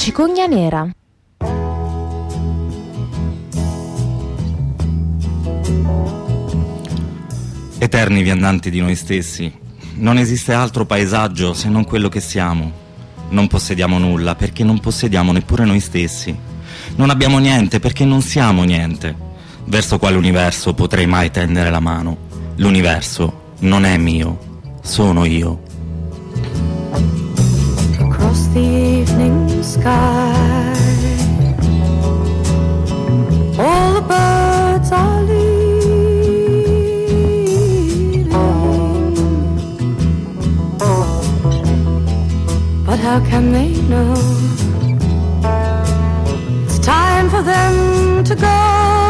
Cicogna nera. Eterni viandanti di noi stessi, non esiste altro paesaggio se non quello che siamo. Non possediamo nulla perché non possediamo neppure noi stessi. Non abbiamo niente perché non siamo niente. Verso quale universo potrei mai tendere la mano? L'universo non è mio, sono io. Across the evening sky, all the birds are leaving, but how can they know it's time for them to go?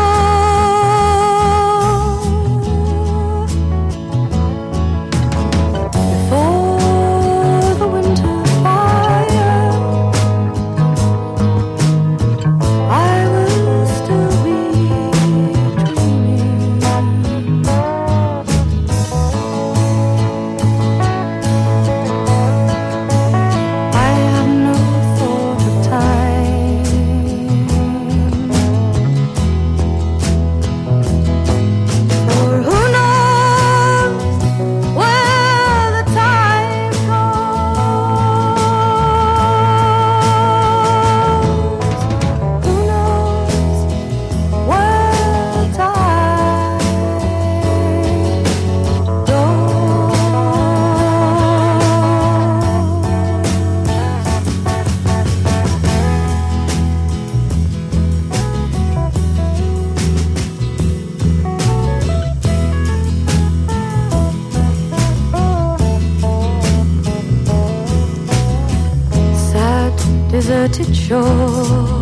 Deserted shore,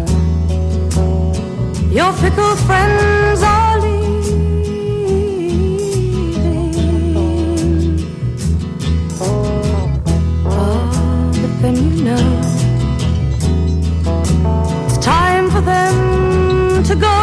your fickle friends are leaving. Oh, but then you know it's time for them to go.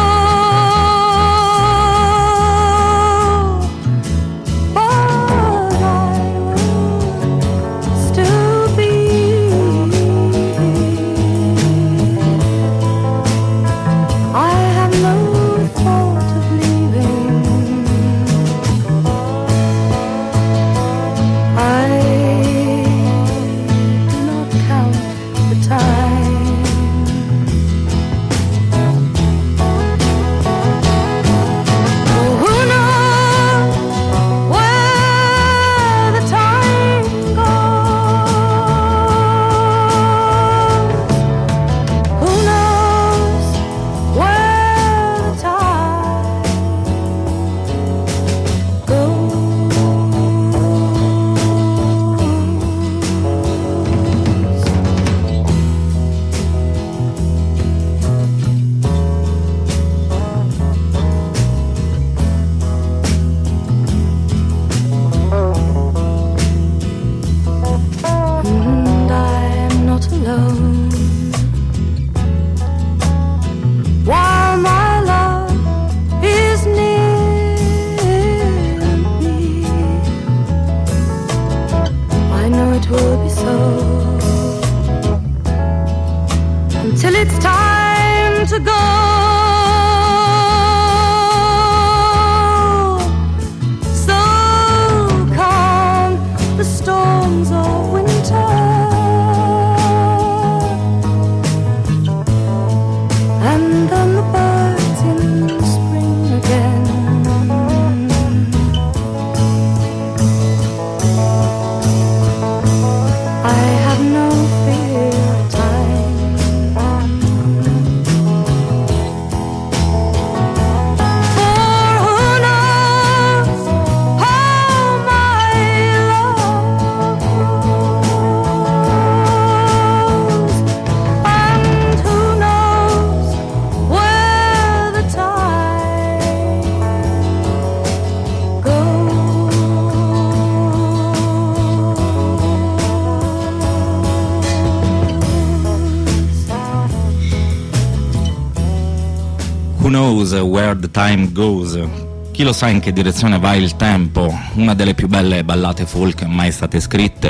Who knows where the time goes? Chi lo sa in che direzione va il tempo? Una delle più belle ballate folk mai state scritte,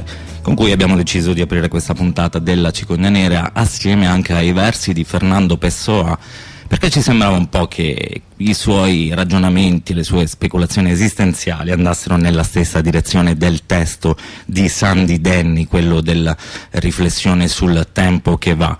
con cui abbiamo deciso di aprire questa puntata della Cicogna Nera, assieme anche ai versi di Fernando Pessoa, perché ci sembrava un po' che i suoi ragionamenti, le sue speculazioni esistenziali andassero nella stessa direzione del testo di Sandy Denny, quello della riflessione sul tempo che va.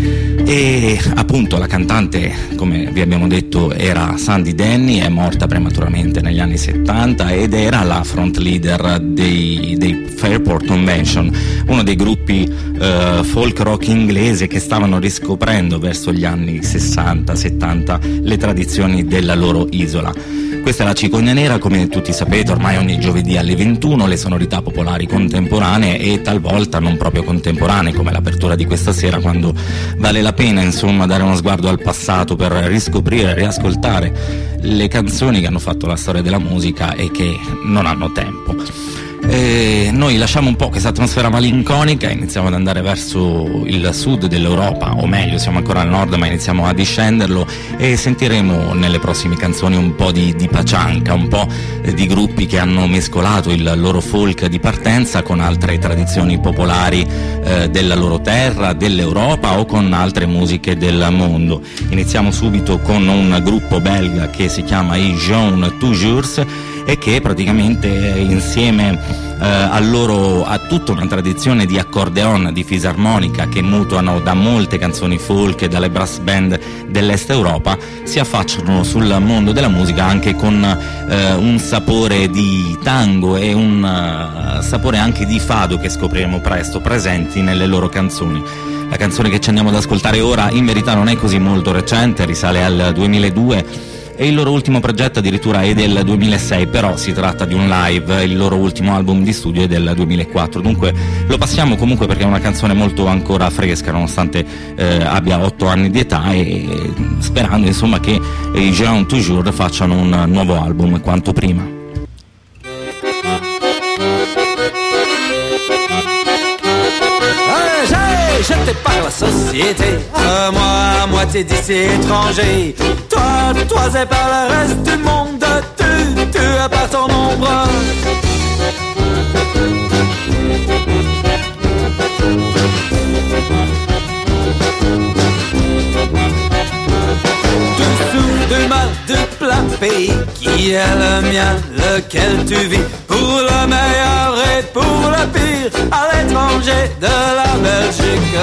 E appunto la cantante, come vi abbiamo detto, era Sandy Denny, è morta prematuramente negli anni 70 ed era la front leader dei Fairport Convention, uno dei gruppi folk rock inglese che stavano riscoprendo verso gli anni 60-70 le tradizioni della loro isola. Questa è la Cicogna Nera, come tutti sapete ormai ogni giovedì alle 21 le sonorità popolari contemporanee e talvolta non proprio contemporanee, come l'apertura di questa sera, quando vale la pena insomma dare uno sguardo al passato per riscoprire, riascoltare le canzoni che hanno fatto la storia della musica e che non hanno tempo. Noi lasciamo un po' questa atmosfera malinconica, iniziamo ad andare verso il sud dell'Europa, o meglio siamo ancora al nord ma iniziamo a discenderlo, e sentiremo nelle prossime canzoni un po' di pacianca, un po' di gruppi che hanno mescolato il loro folk di partenza con altre tradizioni popolari della loro terra, dell'Europa o con altre musiche del mondo. Iniziamo subito con un gruppo belga che si chiama I Jean Toujours e che praticamente insieme a tutta una tradizione di accordeon, di fisarmonica che mutuano da molte canzoni folk e dalle brass band dell'Est Europa, si affacciano sul mondo della musica anche con un sapore di tango e un sapore anche di fado che scopriremo presto presenti nelle loro canzoni. La canzone che ci andiamo ad ascoltare ora in verità non è così molto recente, risale al 2002 e il loro ultimo progetto addirittura è del 2006, però si tratta di un live, il loro ultimo album di studio è del 2004, dunque lo passiamo comunque perché è una canzone molto ancora fresca nonostante abbia 8 anni di età, e sperando insomma che i Jean Toujours facciano un nuovo album quanto prima. Jeté par la société, moi à moitié d'ici étranger, toi et par le reste du monde, tu es par ton ombre. Du mal du plein pays qui est le mien, lequel tu vis, pour le meilleur et pour le pire, à l'étranger de la Belgique.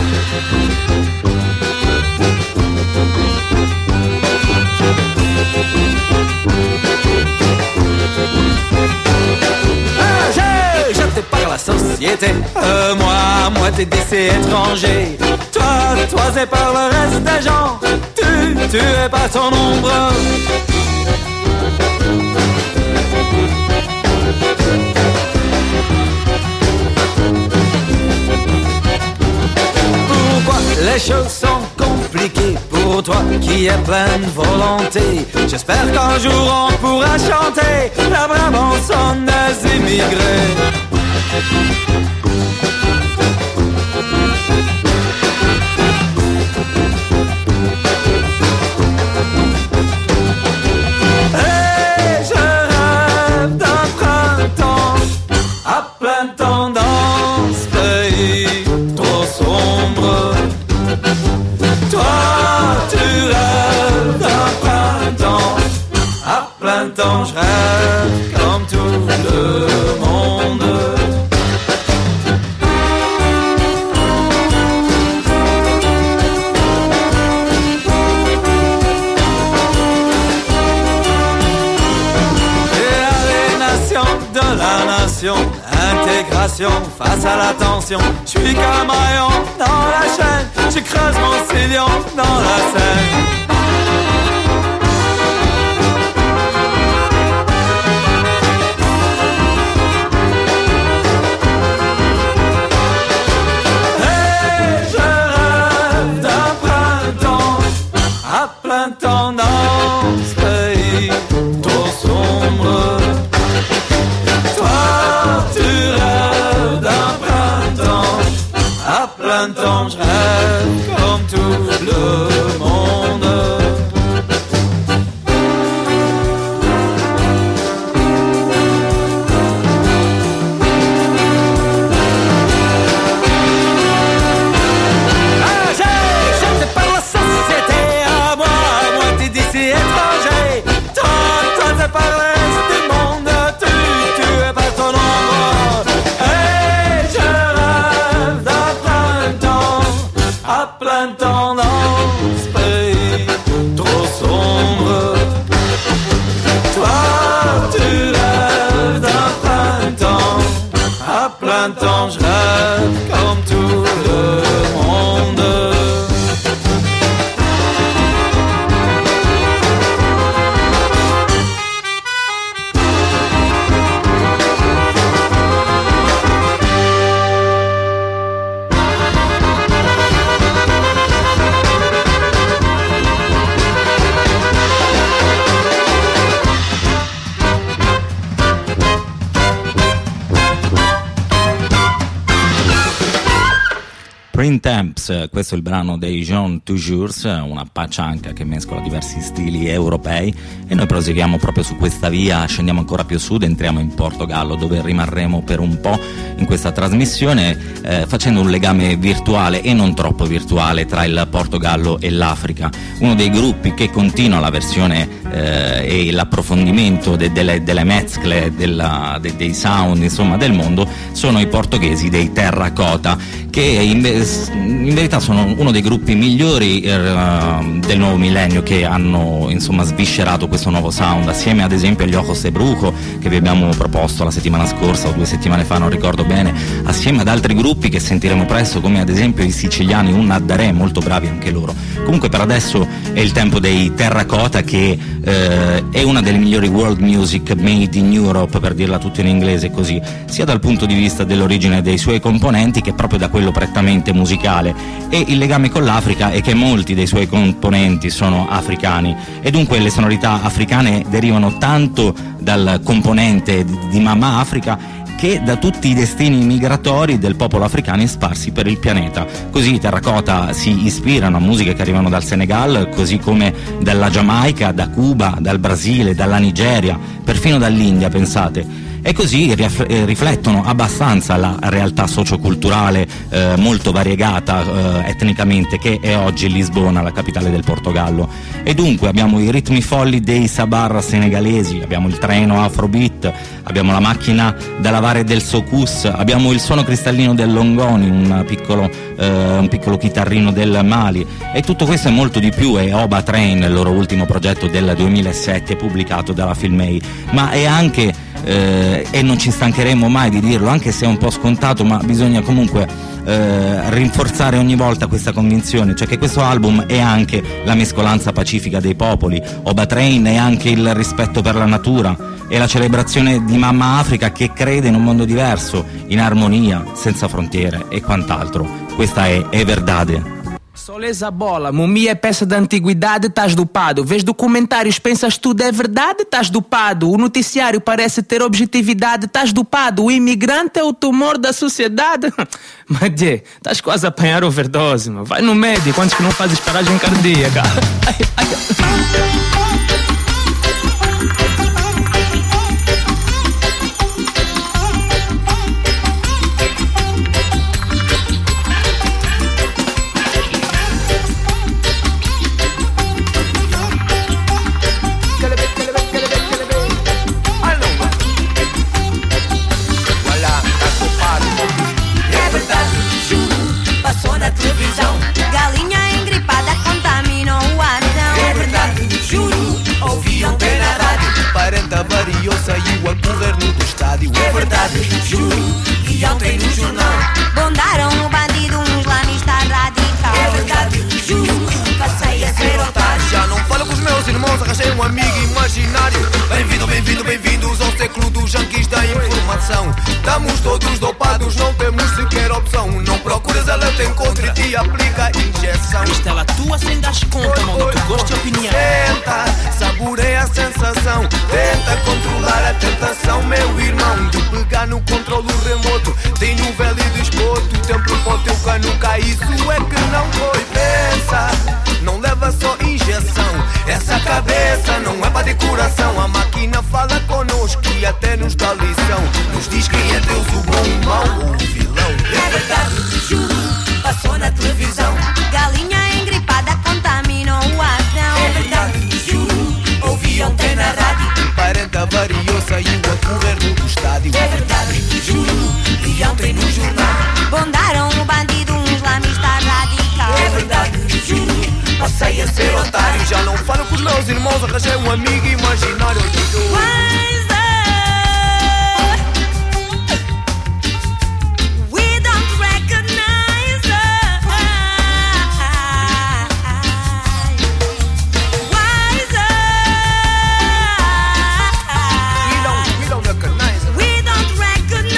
J'ai jeté par la société, moi à moitié d'ici étranger, toi et par le reste des gens, tu es pas ton ombre. Pourquoi les choses sont compliquées pour toi qui es plein de volonté? J'espère qu'un jour on pourra chanter la Brabançonne des immigrés. Je rêve comme tout le monde. Et aliénation de la nation, intégration face à la tension. Je suis comme un rayon dans la chaîne, je creuse mon sillon dans la Seine. Je rêve comme tout le monde. Temps, questo è il brano dei Jean Toujours, una paccianca che mescola diversi stili europei, e noi proseguiamo proprio su questa via, scendiamo ancora più a sud, entriamo in Portogallo, dove rimarremo per un po' in questa trasmissione, facendo un legame virtuale e non troppo virtuale tra il Portogallo e l'Africa. Uno dei gruppi che continua la versione e l'approfondimento delle mescole, dei sound, insomma, del mondo, sono i portoghesi dei Terracotta, che in verità sono uno dei gruppi migliori del nuovo millennio, che hanno, insomma, sviscerato questo nuovo sound, assieme ad esempio agli Ojos de Brujo, che vi abbiamo proposto la settimana scorsa o 2 settimane fa, non ricordo bene, assieme ad altri gruppi che sentiremo presto, come ad esempio i siciliani Un Addaré, molto bravi anche loro. Comunque per adesso è il tempo dei Terracotta, che è una delle migliori world music made in Europe, per dirla tutto in inglese così, sia dal punto di vista dell'origine dei suoi componenti che proprio da quello prettamente musicale. E il legame con l'Africa è che molti dei suoi componenti sono africani, e dunque le sonorità africane derivano tanto dal componente di Mamma Africa che da tutti i destini migratori del popolo africano sparsi per il pianeta. Così i Terracotta si ispirano a musiche che arrivano dal Senegal, così come dalla Giamaica, da Cuba, dal Brasile, dalla Nigeria, perfino dall'India, pensate. E così riflettono abbastanza la realtà socioculturale molto variegata etnicamente, che è oggi Lisbona, la capitale del Portogallo. E dunque abbiamo i ritmi folli dei Sabar senegalesi, abbiamo il treno Afrobeat, abbiamo la macchina da lavare del Soukous, abbiamo il suono cristallino del Longoni, un piccolo chitarrino del Mali, e tutto questo è molto di più. È Oba Train, il loro ultimo progetto del 2007 pubblicato dalla Filmei, ma è anche e non ci stancheremo mai di dirlo, anche se è un po' scontato, ma bisogna comunque rinforzare ogni volta questa convinzione, cioè che questo album è anche la mescolanza pacifica dei popoli. Oba Train è anche il rispetto per la natura e la celebrazione di Mamma Africa, che crede in un mondo diverso, in armonia, senza frontiere e quant'altro. Questa è Verdade. Soleza bola, momia é peça da antiguidade, estás dopado. Vês documentários, pensas tudo é verdade, estás dopado. O noticiário parece ter objetividade, estás dopado. O imigrante é o tumor da sociedade. Mas, estás quase a apanhar overdose, mano. Vai no médico antes que não fazes paragem cardíaca. Ai, ai, Galinha engripada contaminam o ar. É verdade, juro, ouvi ontem na rádio. Parente avariou, saiu a correr no estádio. É verdade, juro, E ontem no jornal bondaram o bandido, um islamista radical. É verdade, juro, passei a ser otário. já não falo com os meus irmãos, arranjei um amigo imaginário. Bem-vindos ao século dos junkies da informação. Estamos todos dopados, não temos sequer opção. Não procuras, ela te encontra e te aplica a injeção. Isto ela tua sem dar conta, mão do teu gosto e opinião. Tenta, saboreia a sensação. Tenta controlar a tentação, meu irmão, de pegar no controle remoto. Tem um velho despoto, tempo para o teu canuca. Isso é que não foi. Pensa, não leva só injeção. Essa cabeça não é para decoração. A máquina fala connosco e até nos dá lição. Nos diz quem é Deus, o bom, o mau ou o vilão. É verdade, juro, passou na televisão. Galinha engripada contaminam o ar. Não, É verdade, juro, ouvi ontem na rádio. Um parente avariou, saiu a correr no estádio. é verdade, juro, E ontem no jornal. bondaram o bandido, um islamista radical. É verdade, juro, passei a ser otário. Já não falo com os meus irmãos, arranjei um amigo imaginário. We don't recognize We don't recognize it. We don't recognize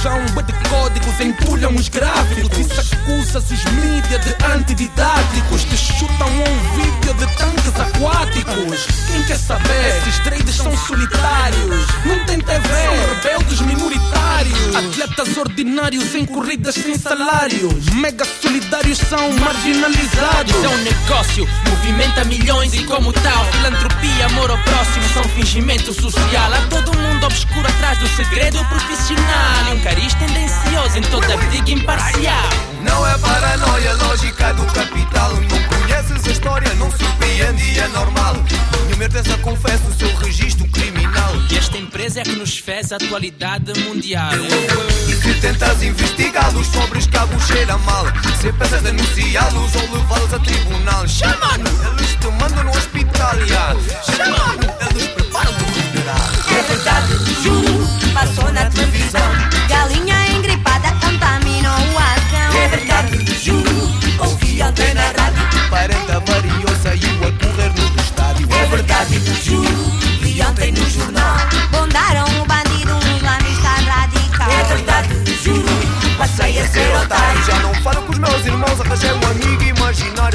chão, de códigos empulham os gráficos. Isso acusa-se os mídia de antididáticos. Te chutam um vídeo de tanques aquáticos. Quem quer saber se os trades são solitários? Não tem TV, rebeldes minoritários, atletas ordinários em corridas sem salários, mega solidários são marginalizados. É um negócio, movimenta milhões e como tal, filantropia, amor ao próximo são fingimento social. Há todo mundo obscuro atrás do segredo profissional e um cariz tendencioso em toda briga imparcial. Não é paranoia, lógica do capital. Não conheces a história, não surpreende e é normal. Minha certeza confesso o seu registro criminal. E esta empresa é que nos fez a atualidade mundial. E se tentas investigá-los sobre os cabos cheira mal, se pensas denunciá-los ou levá-los a tribunal, chama-no, eles te mandam no hospital, chama-no, eles preparam-te o funeral. É verdade, juro, passou na televisão. Galinha engripada contaminou o arcão. É verdade, juro, ouvi antena rádio. Parenta variou, saiu a correr no estádio. É verdade, juro, vi ontem no jornal. Bondaram o bandido, um islamista radical. É verdade, juro, passei a ser otário. Já não falo com os meus irmãos, arranjei um amigo imaginário.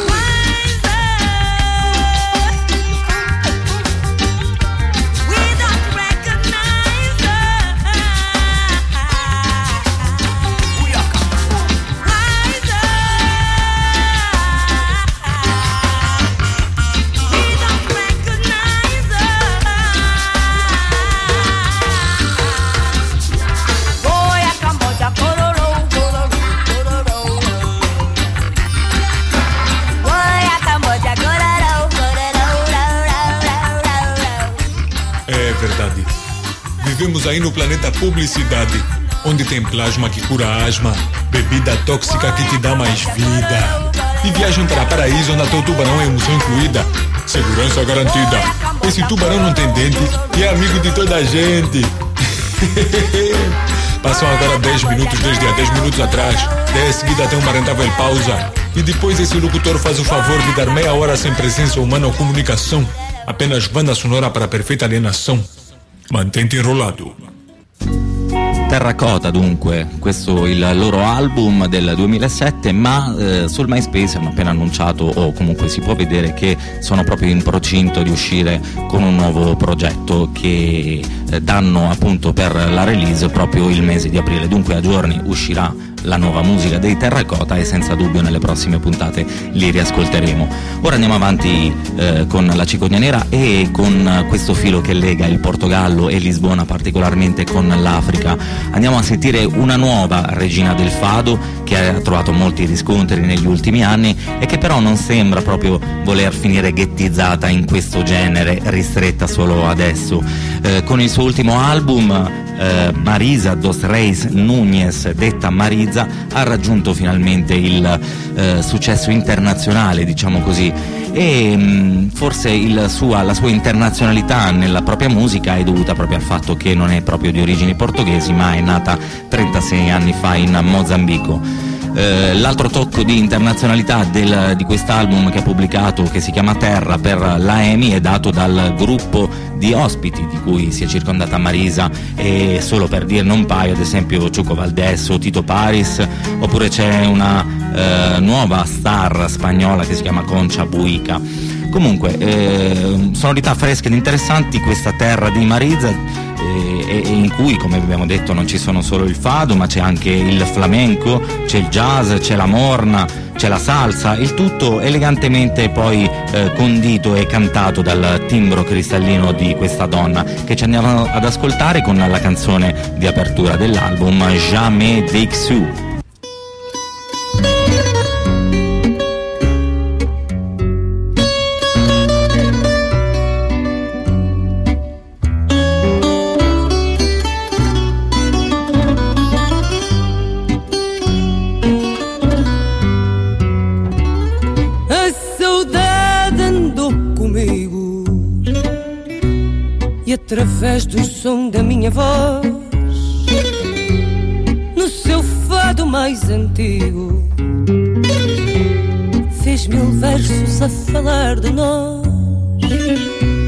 Vivemos aí no planeta publicidade, onde tem plasma que cura asma, bebida tóxica que te dá mais vida, e viagem para paraíso onde até o tubarão é emoção incluída. Segurança garantida. Esse tubarão não tem dente e é amigo de toda a gente. Passam agora 10 minutos desde há 10 minutos atrás. Daí a seguida tem uma rentável pausa. E depois esse locutor faz o favor de dar meia hora sem presença humana ou comunicação. Apenas banda sonora para perfeita alienação. Mantenti enrollato. Terracotta dunque, questo è il loro album del 2007, ma sul MySpace hanno appena annunciato, o comunque si può vedere che sono proprio in procinto di uscire con un nuovo progetto che danno appunto per la release proprio il mese di aprile. Dunque a giorni uscirà la nuova musica dei Terracotta e senza dubbio nelle prossime puntate li riascolteremo. Ora andiamo avanti con la cicogna nera e con questo filo che lega il Portogallo e Lisbona, particolarmente con l'Africa. Andiamo a sentire una nuova regina del fado che ha trovato molti riscontri negli ultimi anni e che però non sembra proprio voler finire ghettizzata in questo genere, ristretta solo adesso. Con il suo ultimo album Marisa dos Reis Núñez, detta Marisa, ha raggiunto finalmente il successo internazionale, diciamo così, e forse la sua internazionalità nella propria musica è dovuta proprio al fatto che non è proprio di origini portoghesi, ma è nata 36 anni fa in Mozambico. L'altro tocco di internazionalità di quest'album che ha pubblicato, che si chiama Terra per la EMI, è dato dal gruppo di ospiti di cui si è circondata Marisa, e solo per dirne un paio, ad esempio Chuco Valdés o Tito Paris, oppure c'è una nuova star spagnola che si chiama Concha Buica. Comunque sonorità fresche ed interessanti, questa Terra di Marisa, e in cui, come abbiamo detto, non ci sono solo il fado, ma c'è anche il flamenco, c'è il jazz, c'è la morna, c'è la salsa, il tutto elegantemente poi condito e cantato dal timbro cristallino di questa donna, che ci andiamo ad ascoltare con la canzone di apertura dell'album, Jamais Déçu. E através do som da minha voz, no seu fado mais antigo, fez 1000 versos a falar de nós.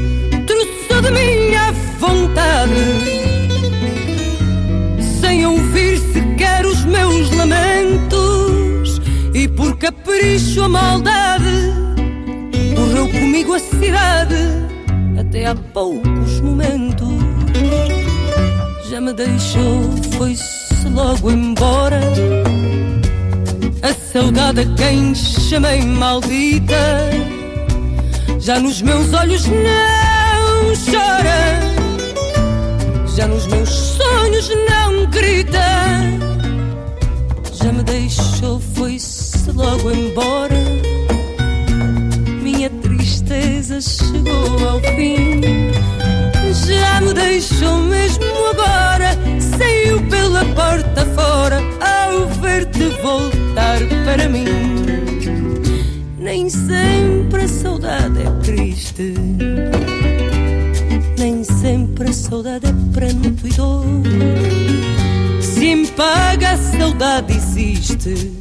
Trouxe de minha vontade, sem um capricho, a maldade correu comigo a cidade até há poucos momentos. Já me deixou, foi-se logo embora. A saudade a quem chamei maldita já nos meus olhos não chora, já nos meus sonhos não grita. Já me deixou, foi-se logo embora. Minha tristeza chegou ao fim. Já me deixou mesmo agora. Saiu pela porta fora ao ver-te voltar para mim. Nem sempre a saudade é triste, nem sempre a saudade é pranto e dor. Se em paga a saudade existe,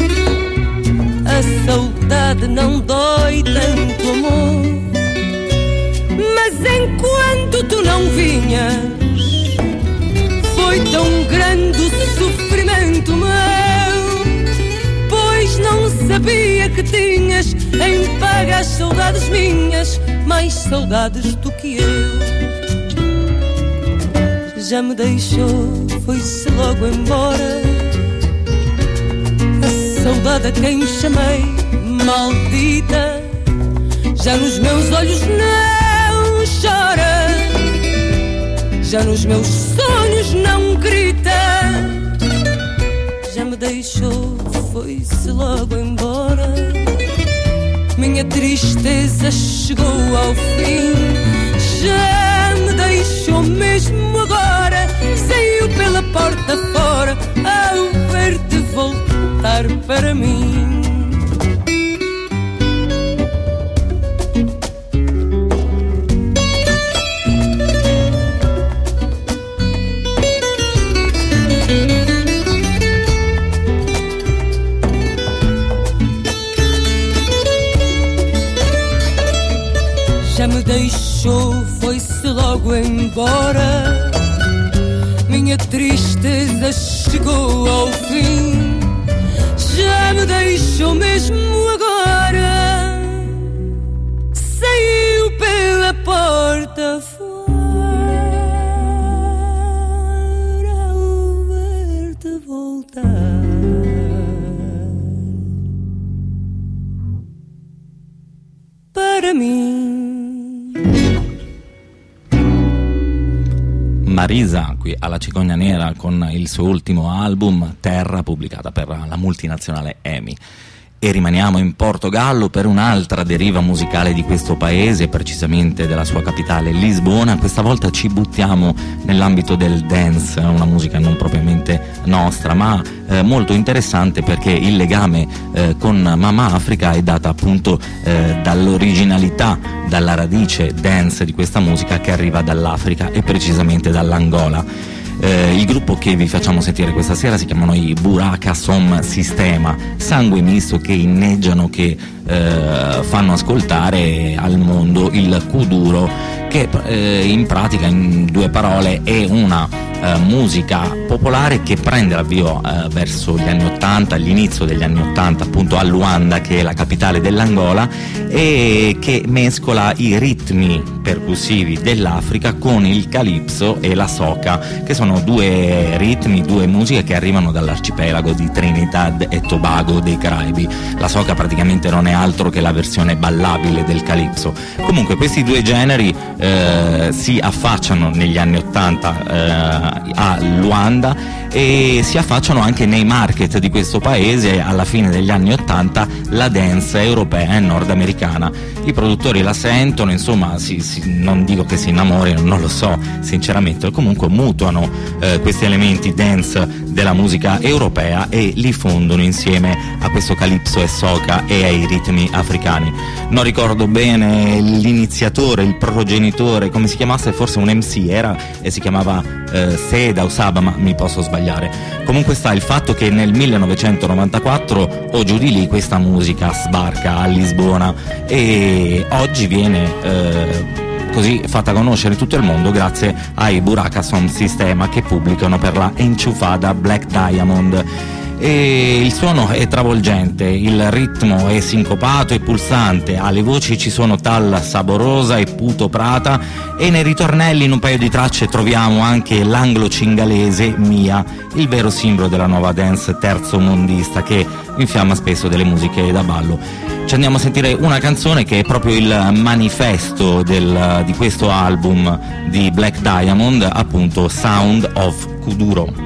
a saudade não dói tanto, amor. Mas enquanto tu não vinhas, foi tão grande o sofrimento meu, pois não sabia que tinhas em paga as saudades minhas, mais saudades do que eu. Já me deixou, foi-se logo embora. A saudade a quem chamei maldita já nos meus olhos não chora, já nos meus sonhos não grita. Já me deixou, foi-se logo embora. Minha tristeza chegou ao fim. Já me deixou mesmo agora. Saiu pela porta fora ao ver-te voltar para mim. Já me deixou, foi-se logo embora. Minha tristeza chegou ao fim. Já me deixou mesmo agora. Saiu pela porta fora ao ver-te voltar para mim. Marisa qui alla Cicogna Nera con il suo ultimo album Terra, pubblicata per la multinazionale EMI. E rimaniamo in Portogallo per un'altra deriva musicale di questo paese, precisamente della sua capitale Lisbona. Questa volta ci buttiamo nell'ambito del dance, una musica non propriamente nostra, ma molto interessante perché il legame con Mama Africa è data appunto dall'originalità, dalla radice dance di questa musica che arriva dall'Africa e precisamente dall'Angola. Il gruppo che vi facciamo sentire questa sera si chiamano i Buraka Som Sistema, sangue misto che inneggiano, che fanno ascoltare al mondo il kuduro, che in pratica, in due parole, è una musica popolare che prende l'avvio verso gli anni 80, all'inizio degli anni 80, appunto a Luanda, che è la capitale dell'Angola, e che mescola i ritmi percussivi dell'Africa con il calypso e la soca, che sono due ritmi, due musiche che arrivano dall'arcipelago di Trinidad e Tobago dei Caraibi. La soca praticamente non è altro che la versione ballabile del calypso. Comunque questi due generi si affacciano negli anni 80 a Luanda e si affacciano anche nei market di questo paese. Alla fine degli anni 80 la dance europea e nordamericana, i produttori la sentono, insomma non dico che si innamorino, non lo so sinceramente, comunque mutuano questi elementi dance della musica europea e li fondono insieme a questo calypso e soca e ai ritmi africani. Non ricordo bene l'iniziatore, il progenitore, come si chiamasse, forse un MC era, e si chiamava Seda o Saba, ma mi posso sbagliare. Comunque sta il fatto che nel 1994 o giù di lì questa musica sbarca a Lisbona e oggi viene così fatta conoscere in tutto il mondo grazie ai Buraka Som Sistema, che pubblicano per la Enchufada Black Diamond. e il suono è travolgente, il ritmo è sincopato e pulsante, alle voci ci sono Tal Saborosa e Puto Prata, e nei ritornelli in un paio di tracce troviamo anche l'anglo-cingalese Mia, il vero simbolo della nuova dance terzomondista che infiamma spesso delle musiche da ballo. Ci andiamo a sentire una canzone che è proprio il manifesto di questo album di Black Diamond, appunto Sound of Kuduro.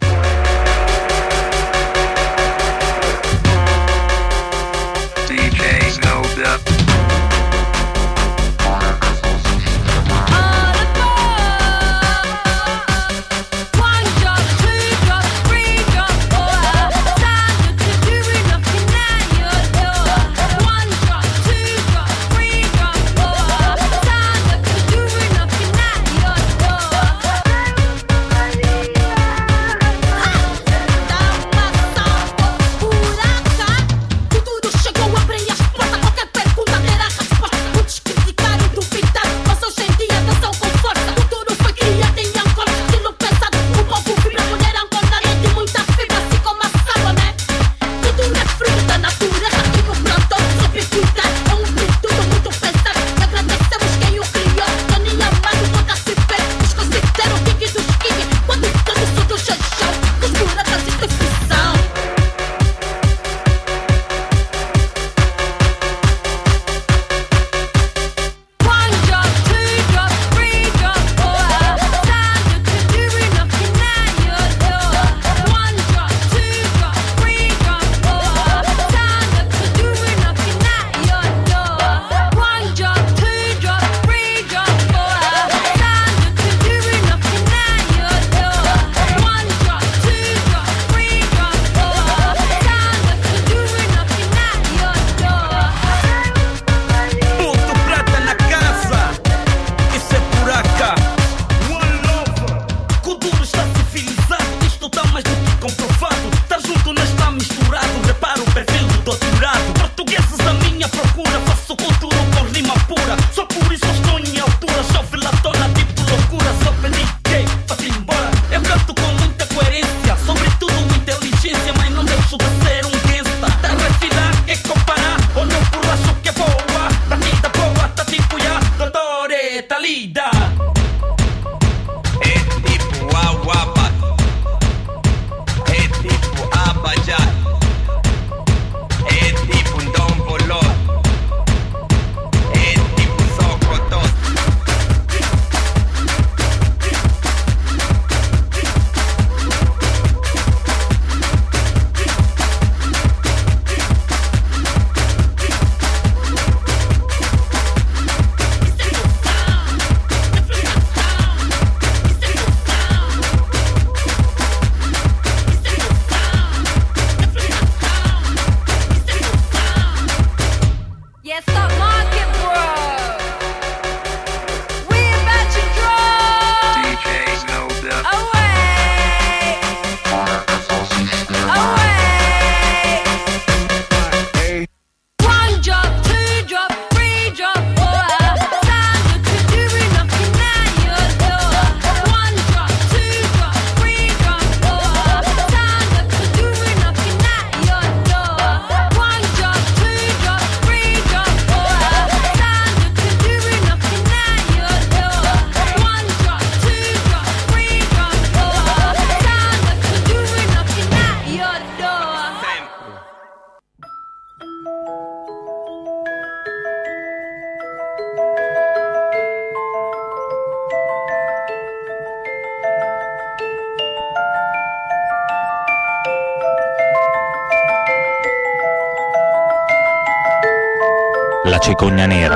La cicogna nera.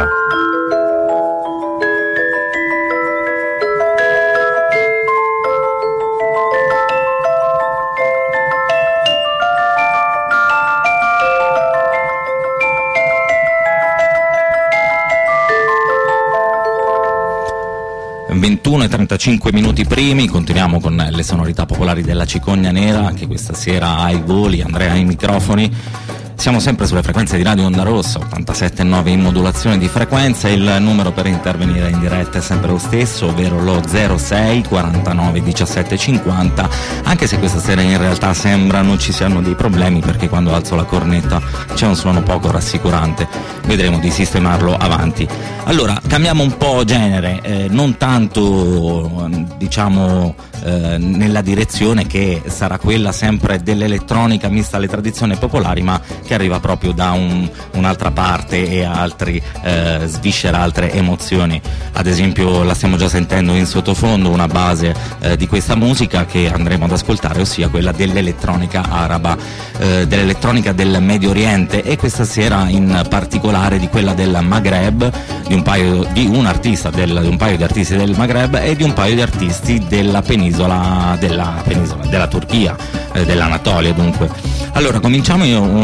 E 35 minuti primi, continuiamo con le sonorità popolari della cicogna nera, anche questa sera ai voli, Andrea ai microfoni. Siamo sempre sulle frequenze di Radio Onda Rossa, 87.9 in modulazione di frequenza. Il numero per intervenire in diretta è sempre lo stesso, ovvero lo 06 49 17 50, anche se questa sera in realtà sembrano ci siano dei problemi, perché quando alzo la cornetta c'è un suono poco rassicurante. Vedremo di sistemarlo avanti. Allora, cambiamo un po' genere, non tanto diciamo nella direzione che sarà quella sempre dell'elettronica mista alle tradizioni popolari, ma che arriva proprio da un'altra parte e sviscera altre emozioni. Ad esempio la stiamo già sentendo in sottofondo una base di questa musica che andremo ad ascoltare, ossia quella dell'elettronica araba, dell'elettronica del Medio Oriente, e questa sera in particolare di quella del Maghreb, di un paio di artisti del Maghreb e di un paio di artisti della penisola della Turchia, dell'Anatolia dunque. Allora cominciamo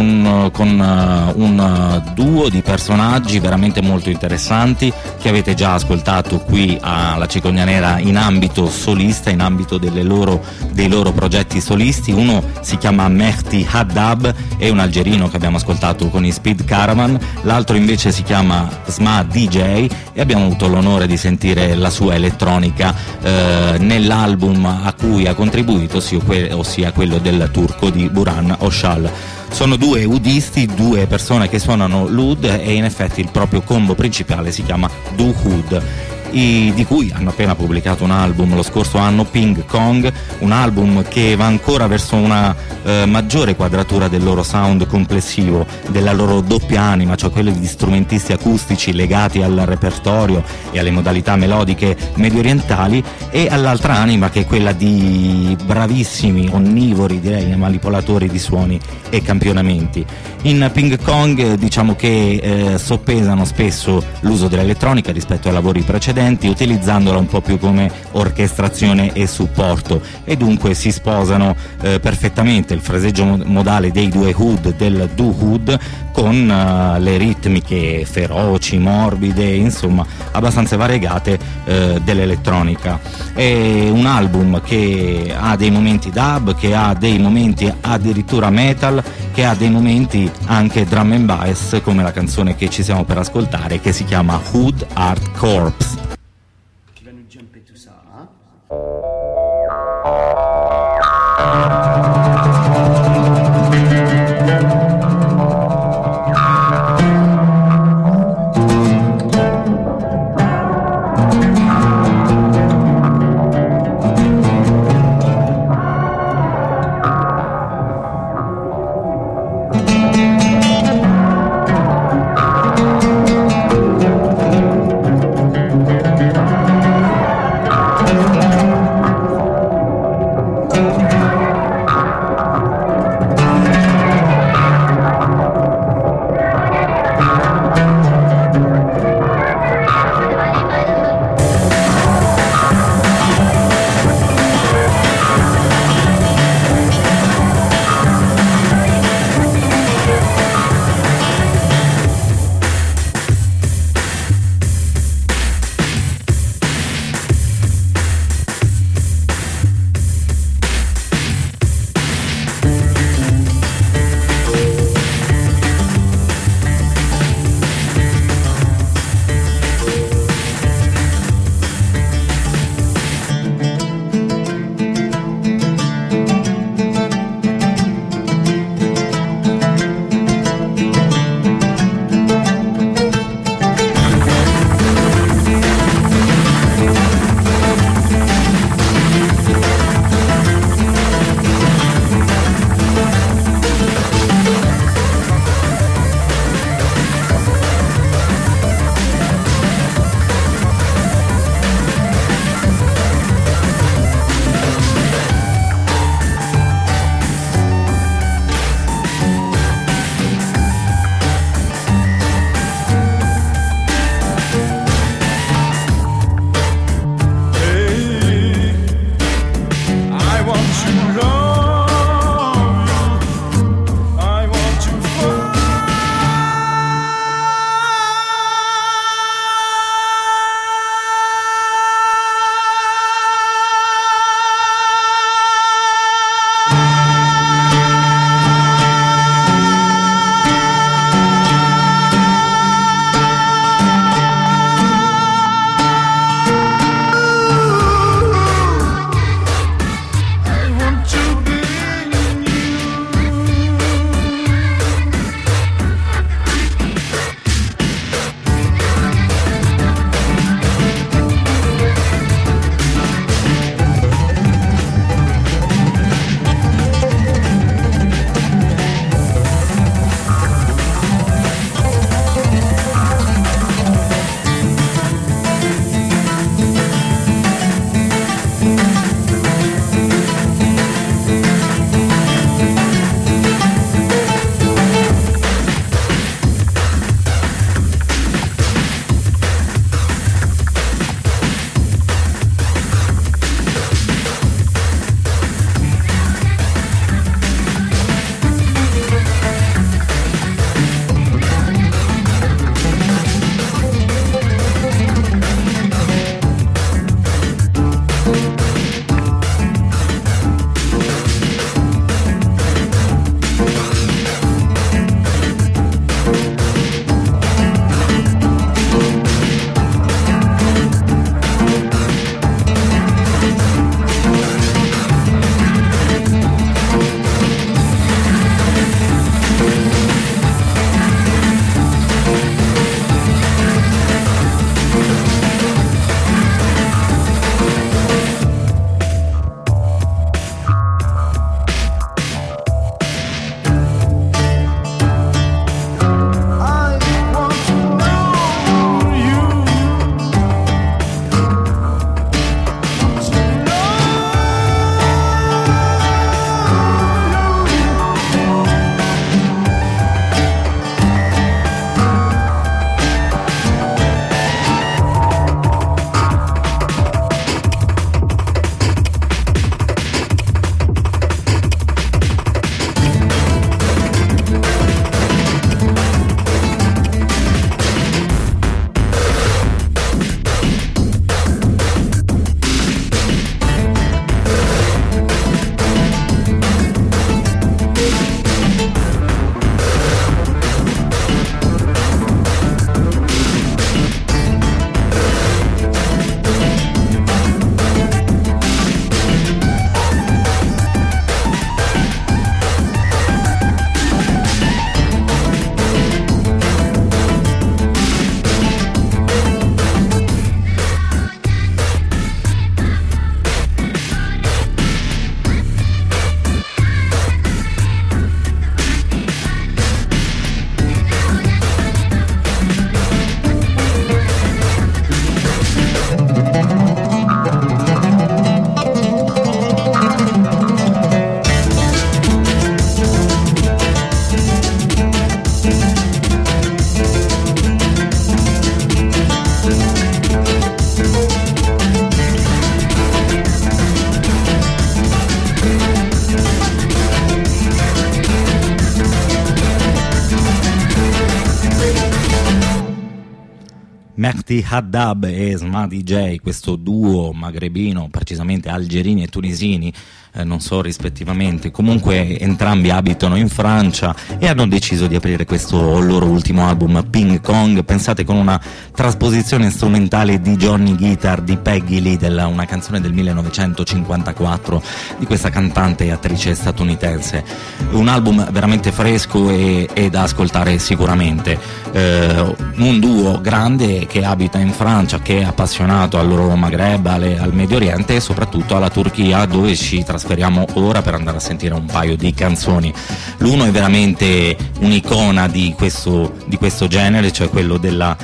con un duo di personaggi veramente molto interessanti che avete già ascoltato qui alla Cicogna Nera in ambito solista, in ambito dei loro progetti solisti. Uno si chiama Mehdi Haddad, è un algerino che abbiamo ascoltato con i Speed Caravan, l'altro invece si chiama Sma DJ e abbiamo avuto l'onore di sentire la sua elettronica nell'album a cui ha contribuito, ossia quello del turco di Buran Oshal. Sono due udisti, due persone che suonano l'oud, e in effetti il proprio combo principale si chiama Duhud, di cui hanno appena pubblicato un album lo scorso anno, Ping Kong, un album che va ancora verso una maggiore quadratura del loro sound complessivo, della loro doppia anima, cioè quella di strumentisti acustici legati al repertorio e alle modalità melodiche mediorientali, e all'altra anima che è quella di bravissimi, onnivori direi, manipolatori di suoni e campionamenti. In Ping Kong diciamo che soppesano spesso l'uso dell'elettronica rispetto ai lavori precedenti, utilizzandola un po' più come orchestrazione e supporto, e dunque si sposano perfettamente il fraseggio modale dei due hood, del Duhud, con le ritmiche feroci, morbide, insomma abbastanza variegate dell'elettronica. È un album che ha dei momenti dub, che ha dei momenti addirittura metal, che ha dei momenti anche drum and bass, come la canzone che ci siamo per ascoltare, che si chiama Hood Art Corps. Mehdi Haddad e Sma DJ, questo duo magrebino, precisamente algerini e tunisini, non so rispettivamente, comunque entrambi abitano in Francia e hanno deciso di aprire questo loro ultimo album Ping Kong, pensate, con una trasposizione strumentale di Johnny Guitar di Peggy Lee, una canzone del 1954 di questa cantante e attrice statunitense. Un album veramente fresco e da ascoltare sicuramente. Un duo grande che abita in Francia, che è appassionato al loro Maghreb, al Medio Oriente e soprattutto alla Turchia, dove ci trasferiamo ora per andare a sentire un paio di canzoni. L'uno è veramente un'icona di questo genere, cioè quello del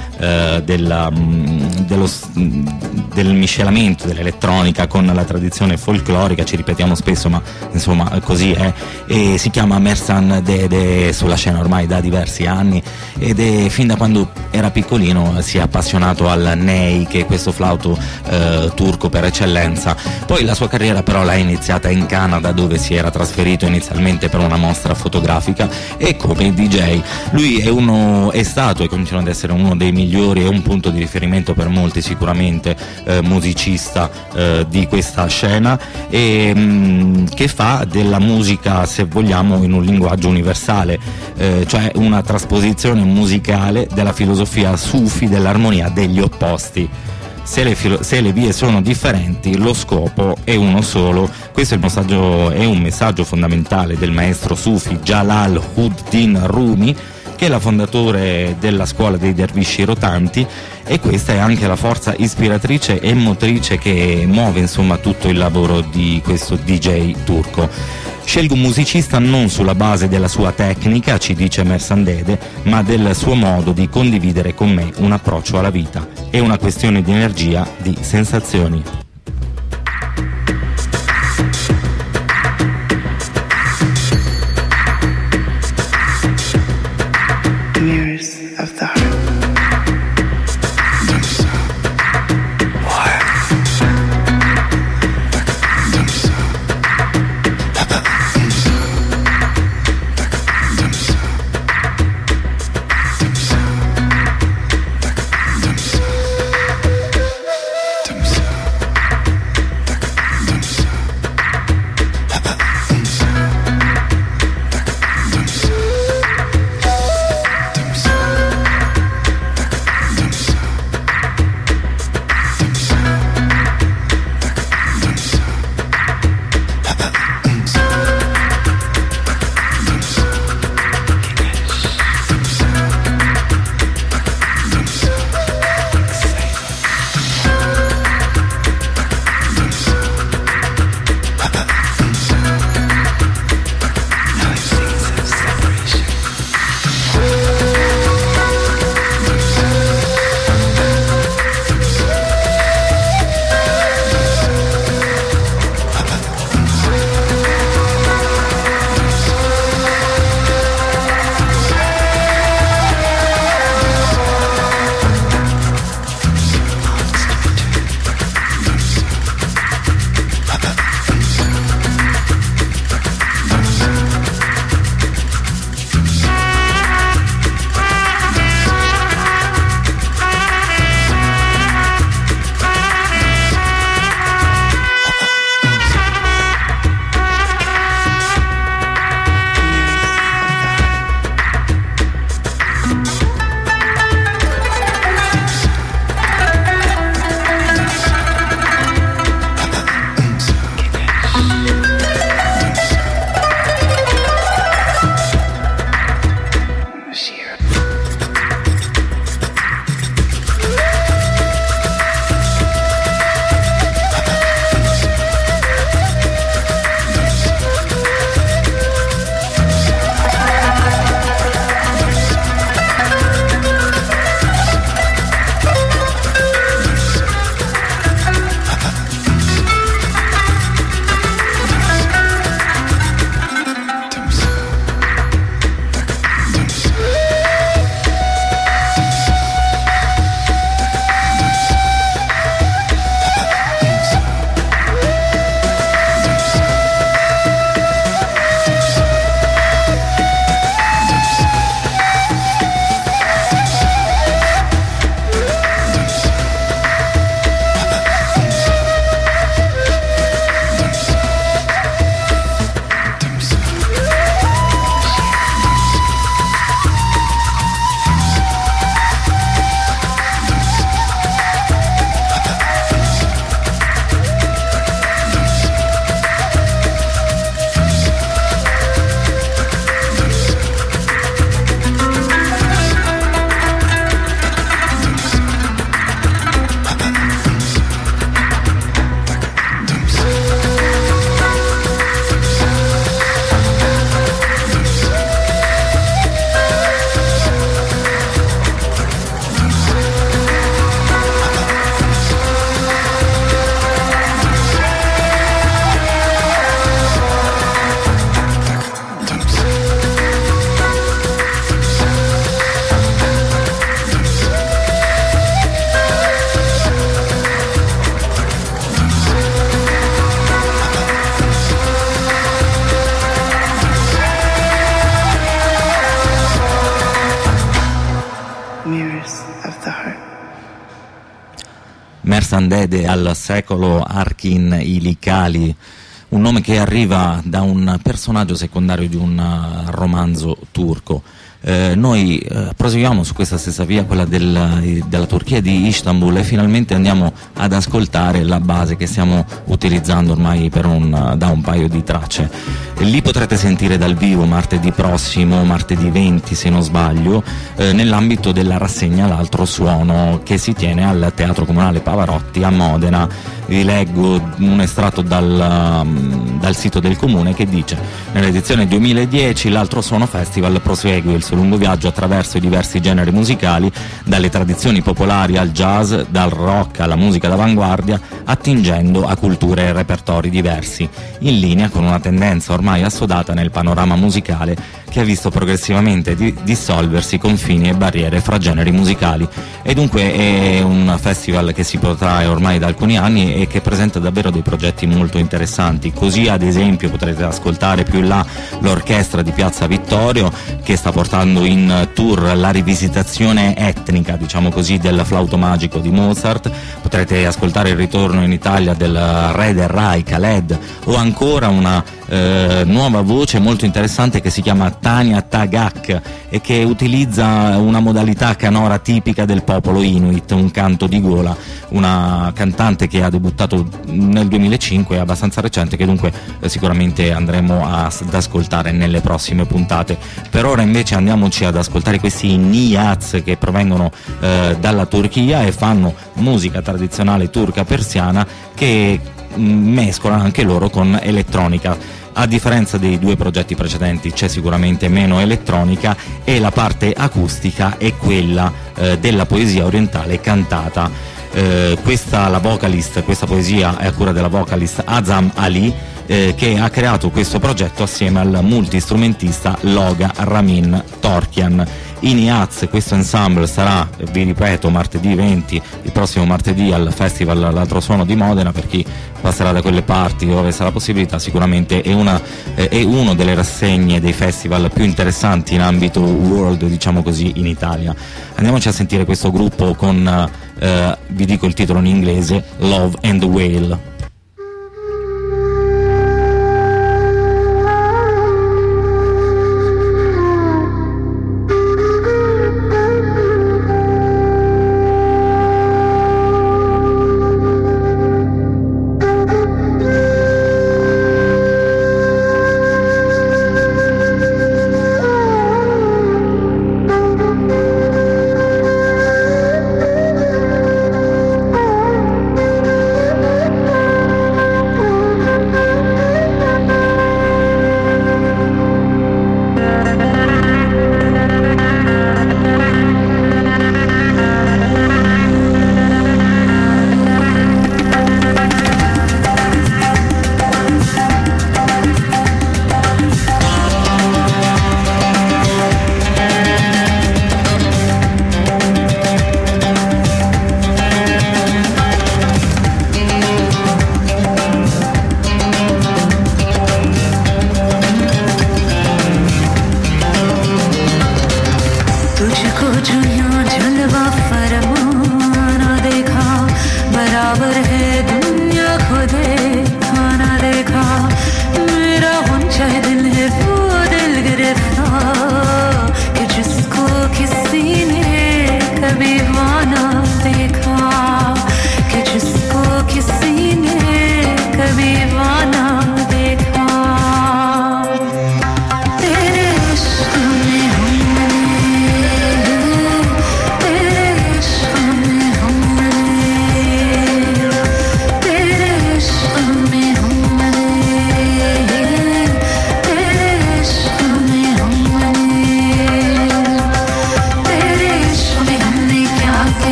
miscelamento dell'elettronica con la tradizione folclorica, ci ripetiamo spesso ma insomma così è, e si chiama Mersan Dede, sulla scena ormai da diversi anni ed è fin da quando era piccolino si è appassionato al ney, che è questo flauto turco per eccellenza. Poi la sua carriera però l'ha iniziata in Canada, dove si era trasferito inizialmente per una mostra fotografica, e come DJ lui è stato e continua ad essere uno dei migliori e un punto di riferimento per molti sicuramente, musicista di questa scena, e che fa della musica, se vogliamo, in un linguaggio universale, cioè una trasposizione musicale della filosofia sufi dell'armonia degli opposti. Se le vie sono differenti, lo scopo è uno solo. Questo è un messaggio fondamentale del maestro sufi Jalaluddin Rumi, che è la fondatore della scuola dei dervisci rotanti, e questa è anche la forza ispiratrice e motrice che muove insomma tutto il lavoro di questo DJ turco. Scelgo un musicista non sulla base della sua tecnica, ci dice Mersan Dede, ma del suo modo di condividere con me un approccio alla vita. È una questione di energia, di sensazioni. Mersandede al secolo Arkin Ilikali, un nome che arriva da un personaggio secondario di un romanzo turco. Noi proseguiamo su questa stessa via, quella della Turchia, di Istanbul, e finalmente andiamo ad ascoltare la base che stiamo utilizzando ormai da un paio di tracce. Li potrete sentire dal vivo martedì prossimo, martedì 20 se non sbaglio, nell'ambito della rassegna L'Altro Suono, che si tiene al Teatro Comunale Pavarotti a Modena. Vi leggo un estratto dal sito del comune, che dice: nell'edizione 2010 L'Altro Suono Festival prosegue il suo lungo viaggio attraverso i diversi generi musicali, dalle tradizioni popolari al jazz, dal rock alla musica d'avanguardia, attingendo a culture e repertori diversi, in linea con una tendenza ormai assodata nel panorama musicale che ha visto progressivamente dissolversi confini e barriere fra generi musicali. E dunque è un festival che si protrae ormai da alcuni anni e che presenta davvero dei progetti molto interessanti. Così ad esempio potrete ascoltare più in là l'orchestra di Piazza Vittorio, che sta portando in tour la rivisitazione etnica, diciamo così, del Flauto Magico di Mozart. Potrete ascoltare il ritorno in Italia del re del Rai, Khaled, o ancora una nuova voce molto interessante che si chiama Tanya Tagak e che utilizza una modalità canora tipica del popolo Inuit, un canto di gola, una cantante che ha debuttato nel 2005, è abbastanza recente, che dunque sicuramente andremo ad ascoltare nelle prossime puntate. Per ora invece andiamoci ad ascoltare questi Niyazi, che provengono dalla Turchia e fanno musica tradizionale turca persiana, che mescolano anche loro con elettronica. A differenza dei due progetti precedenti c'è sicuramente meno elettronica e la parte acustica è quella della poesia orientale cantata. Questa poesia è a cura della vocalist Azam Ali, che ha creato questo progetto assieme al multistrumentista Loga Ramin Torkian. I Niyazi, questo ensemble, sarà, vi ripeto, martedì 20, il prossimo martedì, al Festival L'Altro Suono di Modena. Per chi passerà da quelle parti dove sarà possibilità, sicuramente è uno delle rassegne dei festival più interessanti in ambito world, diciamo così, in Italia. Andiamoci a sentire questo gruppo con, vi dico il titolo in inglese, Love and the Whale.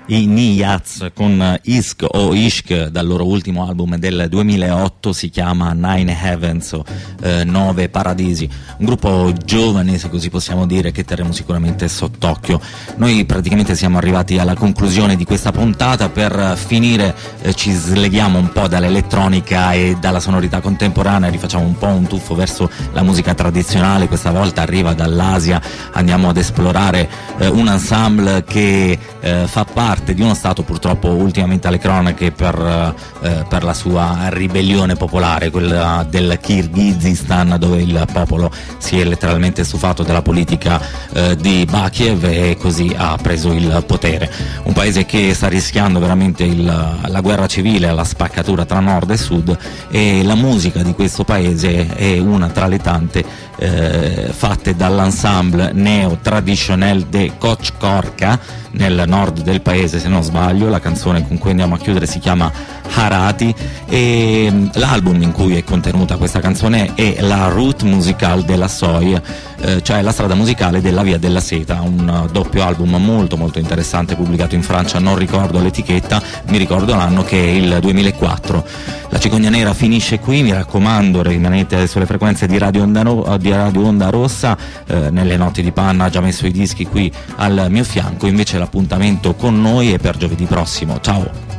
i Niyaz con Ishq o Ishq dal loro ultimo album del 2008, si chiama Nine Heavens, 9 Paradisi, un gruppo giovane, se così possiamo dire, che terremo sicuramente sott'occhio. Noi praticamente siamo arrivati alla conclusione di questa puntata. Per finire ci sleghiamo un po' dall'elettronica e dalla sonorità contemporanea, rifacciamo un po' un tuffo verso la musica tradizionale. Questa volta arriva dall'Asia, andiamo ad esplorare un ensemble che fa parte di uno stato purtroppo ultimamente alle cronache per la sua ribellione popolare, quella del Kirghizistan, dove il popolo si è letteralmente stufato della politica di Bakiev e così ha preso il potere. Un paese che sta rischiando veramente la guerra civile, la spaccatura tra nord e sud, e la musica di questo paese è una tra le tante fatte dall'ensemble neo-traditionnel de Kochkorka nel nord del paese, se non sbaglio. La canzone con cui andiamo a chiudere si chiama Harati e l'album in cui è contenuta questa canzone è la Route Musicale de la Soie, cioè la strada musicale della Via della Seta, un doppio album molto molto interessante pubblicato in Francia, non ricordo l'etichetta, mi ricordo l'anno che è il 2004. La Cicogna Nera finisce qui, mi raccomando rimanete sulle frequenze di Radio Onda Rossa, nelle notti di Panna ha già messo i dischi qui al mio fianco, invece l'appuntamento con noi è per giovedì prossimo. Ciao!